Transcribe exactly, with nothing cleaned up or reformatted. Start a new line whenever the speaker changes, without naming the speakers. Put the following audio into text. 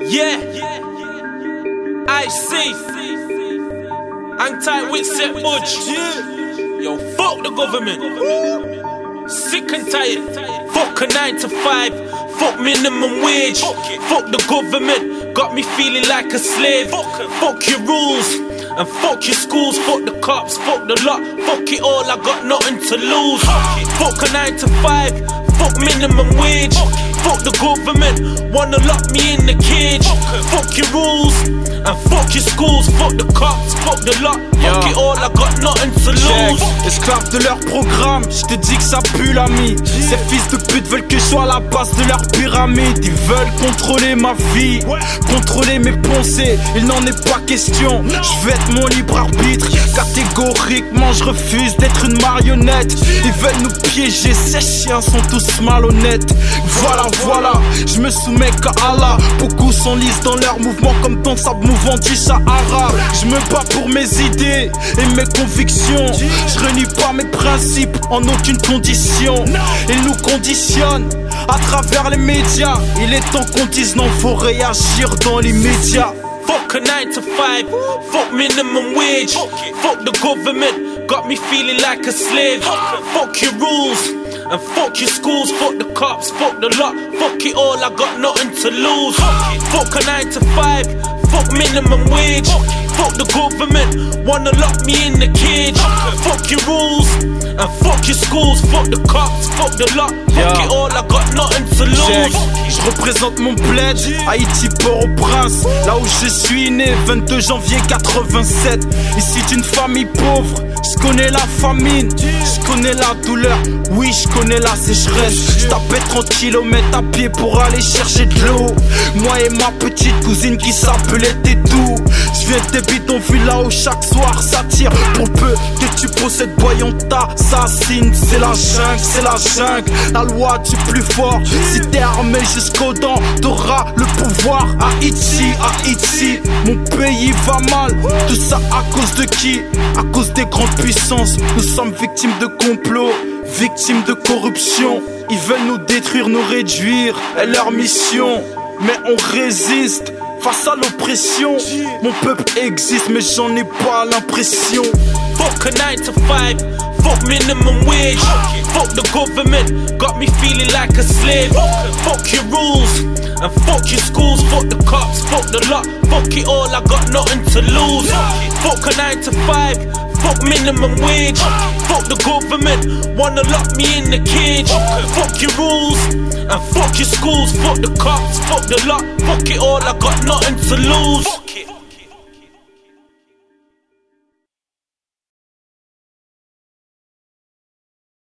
Yeah, I see. Hang tight with Set Budge. Yo, fuck the government. Sick and tired. Fuck a nine to five. Fuck minimum wage. Fuck the government. Got me feeling like a slave. Fuck your rules. And fuck your schools, fuck the cops, fuck the lot, fuck it all, I got nothing to lose. Fuck a nine to five, fuck minimum wage. Fuck the government, wanna lock me in the cage. Fuck your rules, and fuck your schools, fuck the cops, fuck the lot, fuck it all, I got nothing to lose.
Esclave de leur programme, j'te dis que ça pue l'ami. Ces fils de pute veulent que je sois à la base de leur pyramide. Ils veulent contrôler ma vie, contrôler mes pensées. Il n'en est pas question, je vais être mon libre arbitre. Catégoriquement je refuse d'être une marionnette. Ils veulent nous piéger, ces chiens sont tous malhonnêtes. Voilà, voilà, je me soumets qu'à Allah. Beaucoup s'enlisent dans leurs mouvements comme dans le sable mouvant du Sahara. Je me bats pour mes idées et mes convictions. Je renie pas mes principes en aucune condition. Ils nous conditionnent à travers les médias. Il est temps qu'on dise non, faut réagir dans l'immédiat.
Fuck a nine to five, fuck minimum wage. Fuck the government, got me feeling like a slave. Fuck your rules, and fuck your schools. Fuck the cops, fuck the lot, fuck it all, I got nothing to lose. Fuck a nine to five, fuck minimum wage. Fuck the government, wanna lock me in the cage. Fuck your rules, and fuck your schools. Fuck the cops, fuck the lot, fuck it all, I got nothing to lose.
Je représente mon bled, Haïti, Port-au-Prince. Là où je suis né, vingt-deux janvier quatre-vingt-sept. Ici d'une famille pauvre, je connais la famine, je connais la douleur, oui je connais la sécheresse. Je tapais trente kilomètres à pied pour aller chercher de l'eau. Moi et ma petite cousine qui s'appelait Tétou. Je viens des bidonvilles là où chaque soir ça tire. Pour peu que tu possèdes voyons t'assassines. C'est la jungle, c'est la jungle, la loi du plus fort. Si t'es armé jusqu'aux dents, t'auras le pouvoir. Haïti, Haïti, mon pays va mal. Tout ça à cause de qui? À cause des grandes puissances. Nous sommes victimes de complots, victimes de corruption. Ils veulent nous détruire, nous réduire, est leur mission. Mais on résiste face à l'oppression. Mon peuple existe mais j'en ai pas l'impression.
Fuck a nine to five, fuck minimum wage. Fuck the government, got me feeling like a slave. Fuck your rules, and fuck your schools. Fuck the cops, fuck the lot, fuck it all, I got nothing to lose. Fuck a nine to five, fuck minimum wage. Fuck the government, wanna lock me in the cage. Fuck your rules, and fuck your schools. Fuck the cops, fuck the lot, fuck it all, I got nothing to lose.